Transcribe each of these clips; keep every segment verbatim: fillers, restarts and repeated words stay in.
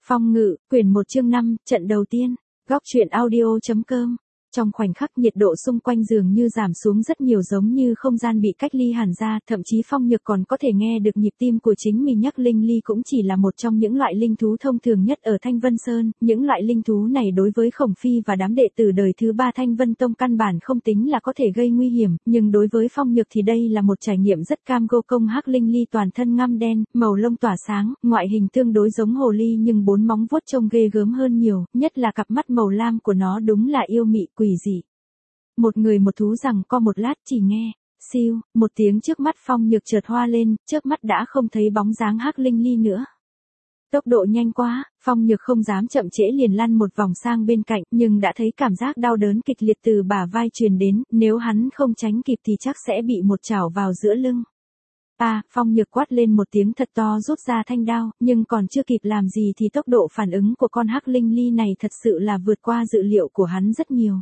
Phong ngự, quyển một chương năm, trận đầu tiên. Góc truyện audio.com. Trong khoảnh khắc nhiệt độ xung quanh dường như giảm xuống rất nhiều, giống như không gian bị cách ly hẳn ra, thậm chí Phong Nhược còn có thể nghe được nhịp tim của chính mình. Nhắc linh ly cũng chỉ là một trong những loại linh thú thông thường nhất ở Thanh Vân Sơn, những loại linh thú này đối với Khổng Phi và đám đệ tử đời thứ ba Thanh Vân Tông căn bản không tính là có thể gây nguy hiểm, nhưng đối với Phong Nhược thì đây là một trải nghiệm rất cam go. Công hắc linh ly toàn thân ngăm đen, màu lông tỏa sáng, ngoại hình tương đối giống hồ ly nhưng bốn móng vuốt trông ghê gớm hơn nhiều, nhất là cặp mắt màu lam của nó đúng là yêu mị quỷ dị. Một người một thú rằng co một lát, chỉ nghe siêu một tiếng, trước mắt Phong Nhược chợt hoa lên, chớp mắt đã không thấy bóng dáng hắc linh ly nữa. Tốc độ nhanh quá, Phong Nhược không dám chậm trễ liền lăn một vòng sang bên cạnh, nhưng đã thấy cảm giác đau đớn kịch liệt từ bả vai truyền đến, nếu hắn không tránh kịp thì chắc sẽ bị một chảo vào giữa lưng. À, Phong Nhược quát lên một tiếng thật to, rút ra thanh đao, nhưng còn chưa kịp làm gì thì tốc độ phản ứng của con hắc linh ly này thật sự là vượt qua dự liệu của hắn rất nhiều.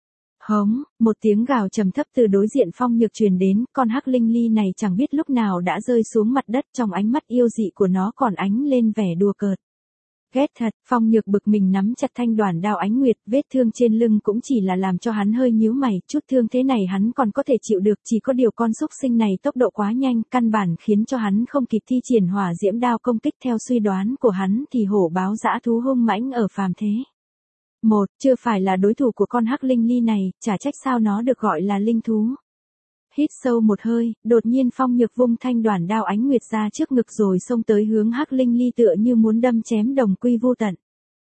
Hống, một tiếng gào trầm thấp từ đối diện Phong Nhược truyền đến, con hắc linh ly này chẳng biết lúc nào đã rơi xuống mặt đất, trong ánh mắt yêu dị của nó còn ánh lên vẻ đùa cợt. Ghét thật, Phong Nhược bực mình nắm chặt thanh đoản đao ánh nguyệt, vết thương trên lưng cũng chỉ là làm cho hắn hơi nhíu mày, chút thương thế này hắn còn có thể chịu được, chỉ có điều con xúc sinh này tốc độ quá nhanh, căn bản khiến cho hắn không kịp thi triển hỏa diễm đao công kích. Theo suy đoán của hắn thì hổ báo dã thú hung mãnh ở phàm thế một, chưa phải là đối thủ của con hắc linh ly này, chả trách sao nó được gọi là linh thú. Hít sâu một hơi, đột nhiên Phong Nhược vung thanh đoản đao ánh nguyệt ra trước ngực rồi xông tới hướng hắc linh ly tựa như muốn đâm chém đồng quy vô tận.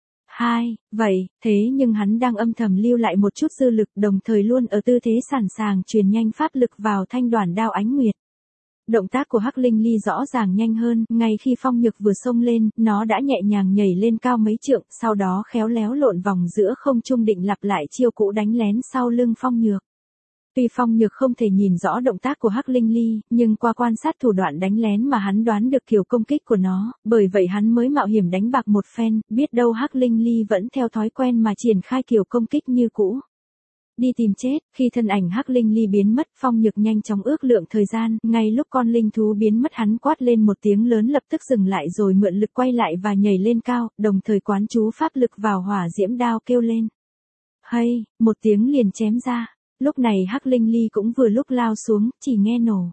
Hai, vậy, thế nhưng hắn đang âm thầm lưu lại một chút dư lực, đồng thời luôn ở tư thế sẵn sàng truyền nhanh pháp lực vào thanh đoản đao ánh nguyệt. Động tác của hắc linh ly rõ ràng nhanh hơn, ngay khi Phong Nhược vừa xông lên, nó đã nhẹ nhàng nhảy lên cao mấy trượng, sau đó khéo léo lộn vòng giữa không trung định lặp lại chiêu cũ đánh lén sau lưng Phong Nhược. Tuy Phong Nhược không thể nhìn rõ động tác của hắc linh ly, nhưng qua quan sát thủ đoạn đánh lén mà hắn đoán được kiểu công kích của nó, bởi vậy hắn mới mạo hiểm đánh bạc một phen, biết đâu hắc linh ly vẫn theo thói quen mà triển khai kiểu công kích như cũ. Đi tìm chết, khi thân ảnh hắc linh ly biến mất, Phong Nhược nhanh chóng ước lượng thời gian, ngay lúc con linh thú biến mất hắn quát lên một tiếng lớn, lập tức dừng lại rồi mượn lực quay lại và nhảy lên cao, đồng thời quán chú pháp lực vào hỏa diễm đao kêu lên. Hay, một tiếng liền chém ra. Lúc này hắc linh ly cũng vừa lúc lao xuống, chỉ nghe nổ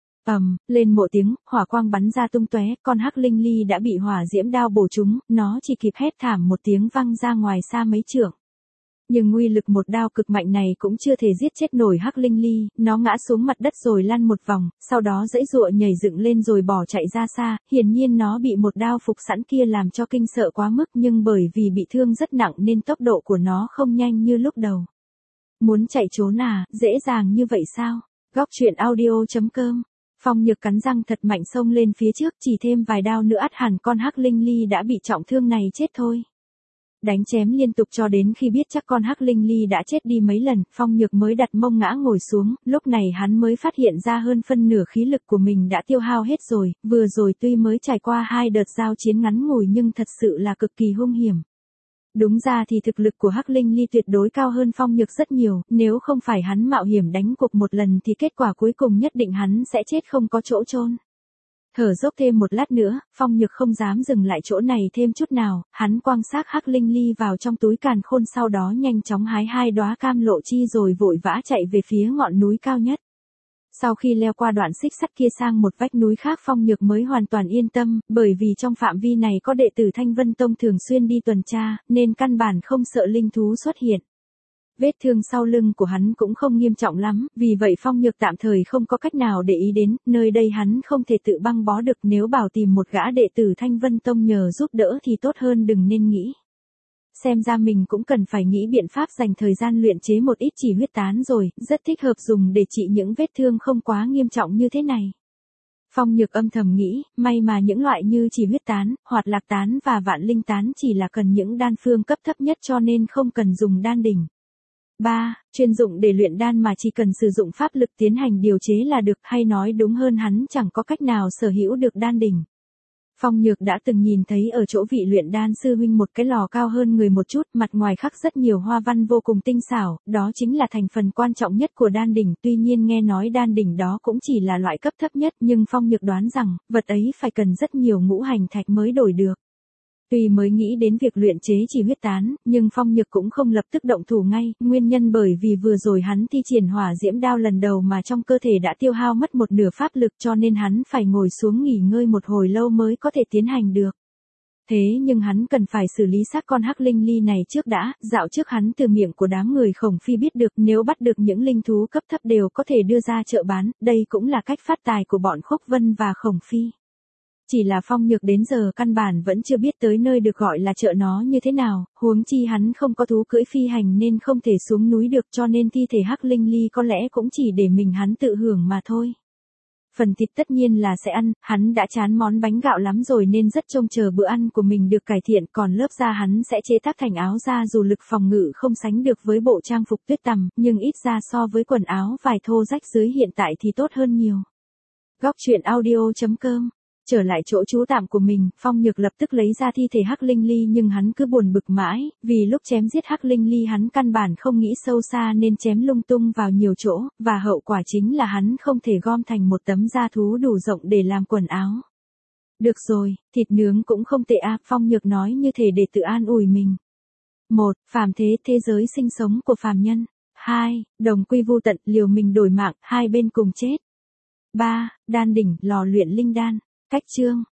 ầm lên một tiếng, hỏa quang bắn ra tung tóe, con hắc linh ly đã bị hỏa diễm đao bổ trúng, nó chỉ kịp hét thảm một tiếng văng ra ngoài xa mấy trượng. Nhưng uy lực một đao cực mạnh này cũng chưa thể giết chết nổi hắc linh ly, nó ngã xuống mặt đất rồi lăn một vòng, sau đó giãy giụa nhảy dựng lên rồi bỏ chạy ra xa, hiển nhiên nó bị một đao phục sẵn kia làm cho kinh sợ quá mức, nhưng bởi vì bị thương rất nặng nên tốc độ của nó không nhanh như lúc đầu. Muốn chạy trốn à, dễ dàng như vậy sao? Góc truyện audio.com. Phong Nhược cắn răng thật mạnh xông lên phía trước, chỉ thêm vài đao nữa ắt hẳn con hắc linh ly đã bị trọng thương này chết thôi. Đánh chém liên tục cho đến khi biết chắc con hắc linh ly đã chết đi mấy lần, Phong Nhược mới đặt mông ngã ngồi xuống, lúc này hắn mới phát hiện ra hơn phân nửa khí lực của mình đã tiêu hao hết rồi, vừa rồi tuy mới trải qua hai đợt giao chiến ngắn ngủi nhưng thật sự là cực kỳ hung hiểm. Đúng ra thì thực lực của hắc linh ly tuyệt đối cao hơn Phong Nhược rất nhiều, nếu không phải hắn mạo hiểm đánh cuộc một lần thì kết quả cuối cùng nhất định hắn sẽ chết không có chỗ chôn. Thở dốc thêm một lát nữa, Phong Nhược không dám dừng lại chỗ này thêm chút nào, hắn quăng xác hắc linh ly vào trong túi càn khôn, sau đó nhanh chóng hái hai đóa cam lộ chi rồi vội vã chạy về phía ngọn núi cao nhất. Sau khi leo qua đoạn xích sắt kia sang một vách núi khác, Phong Nhược mới hoàn toàn yên tâm, bởi vì trong phạm vi này có đệ tử Thanh Vân Tông thường xuyên đi tuần tra, nên căn bản không sợ linh thú xuất hiện. Vết thương sau lưng của hắn cũng không nghiêm trọng lắm, vì vậy Phong Nhược tạm thời không có cách nào để ý đến, nơi đây hắn không thể tự băng bó được, nếu bảo tìm một gã đệ tử Thanh Vân Tông nhờ giúp đỡ thì tốt hơn đừng nên nghĩ. Xem ra mình cũng cần phải nghĩ biện pháp dành thời gian luyện chế một ít chỉ huyết tán rồi, rất thích hợp dùng để trị những vết thương không quá nghiêm trọng như thế này. Phong Nhược âm thầm nghĩ, may mà những loại như chỉ huyết tán, hoạt lạc tán và vạn linh tán chỉ là cần những đan phương cấp thấp nhất cho nên không cần dùng đan đỉnh. ba. Chuyên dụng để luyện đan mà chỉ cần sử dụng pháp lực tiến hành điều chế là được, hay nói đúng hơn hắn chẳng có cách nào sở hữu được đan đỉnh. Phong Nhược đã từng nhìn thấy ở chỗ vị luyện đan sư huynh một cái lò cao hơn người một chút, mặt ngoài khắc rất nhiều hoa văn vô cùng tinh xảo, đó chính là thành phần quan trọng nhất của đan đỉnh, tuy nhiên nghe nói đan đỉnh đó cũng chỉ là loại cấp thấp nhất, nhưng Phong Nhược đoán rằng, vật ấy phải cần rất nhiều ngũ hành thạch mới đổi được. Tuy mới nghĩ đến việc luyện chế chỉ huyết tán, nhưng Phong Nhược cũng không lập tức động thủ ngay, nguyên nhân bởi vì vừa rồi hắn thi triển hỏa diễm đao lần đầu mà trong cơ thể đã tiêu hao mất một nửa pháp lực cho nên hắn phải ngồi xuống nghỉ ngơi một hồi lâu mới có thể tiến hành được. Thế nhưng hắn cần phải xử lý xác con hắc linh ly này trước đã, dạo trước hắn từ miệng của đám người Khổng Phi biết được nếu bắt được những linh thú cấp thấp đều có thể đưa ra chợ bán, đây cũng là cách phát tài của bọn Khúc Vân và Khổng Phi. Chỉ là Phong Nhược đến giờ căn bản vẫn chưa biết tới nơi được gọi là chợ nó như thế nào, huống chi hắn không có thú cưỡi phi hành nên không thể xuống núi được cho nên thi thể hắc linh ly có lẽ cũng chỉ để mình hắn tự hưởng mà thôi. Phần thịt tất nhiên là sẽ ăn, hắn đã chán món bánh gạo lắm rồi nên rất trông chờ bữa ăn của mình được cải thiện, còn lớp da hắn sẽ chế tác thành áo da dù lực phòng ngự không sánh được với bộ trang phục tuyết tằm, nhưng ít ra so với quần áo vải thô rách dưới hiện tại thì tốt hơn nhiều. Góc truyện audio chấm com. Trở lại chỗ trú tạm của mình, Phong Nhược lập tức lấy ra thi thể hắc linh ly nhưng hắn cứ buồn bực mãi, vì lúc chém giết hắc linh ly hắn căn bản không nghĩ sâu xa nên chém lung tung vào nhiều chỗ, và hậu quả chính là hắn không thể gom thành một tấm da thú đủ rộng để làm quần áo. Được rồi, thịt nướng cũng không tệ à, Phong Nhược nói như thể để tự an ủi mình. một. Phàm thế, thế giới sinh sống của phàm nhân. hai. Đồng quy vu tận, liều mình đổi mạng, hai bên cùng chết. ba. Đan đỉnh, lò luyện linh đan. Cách chương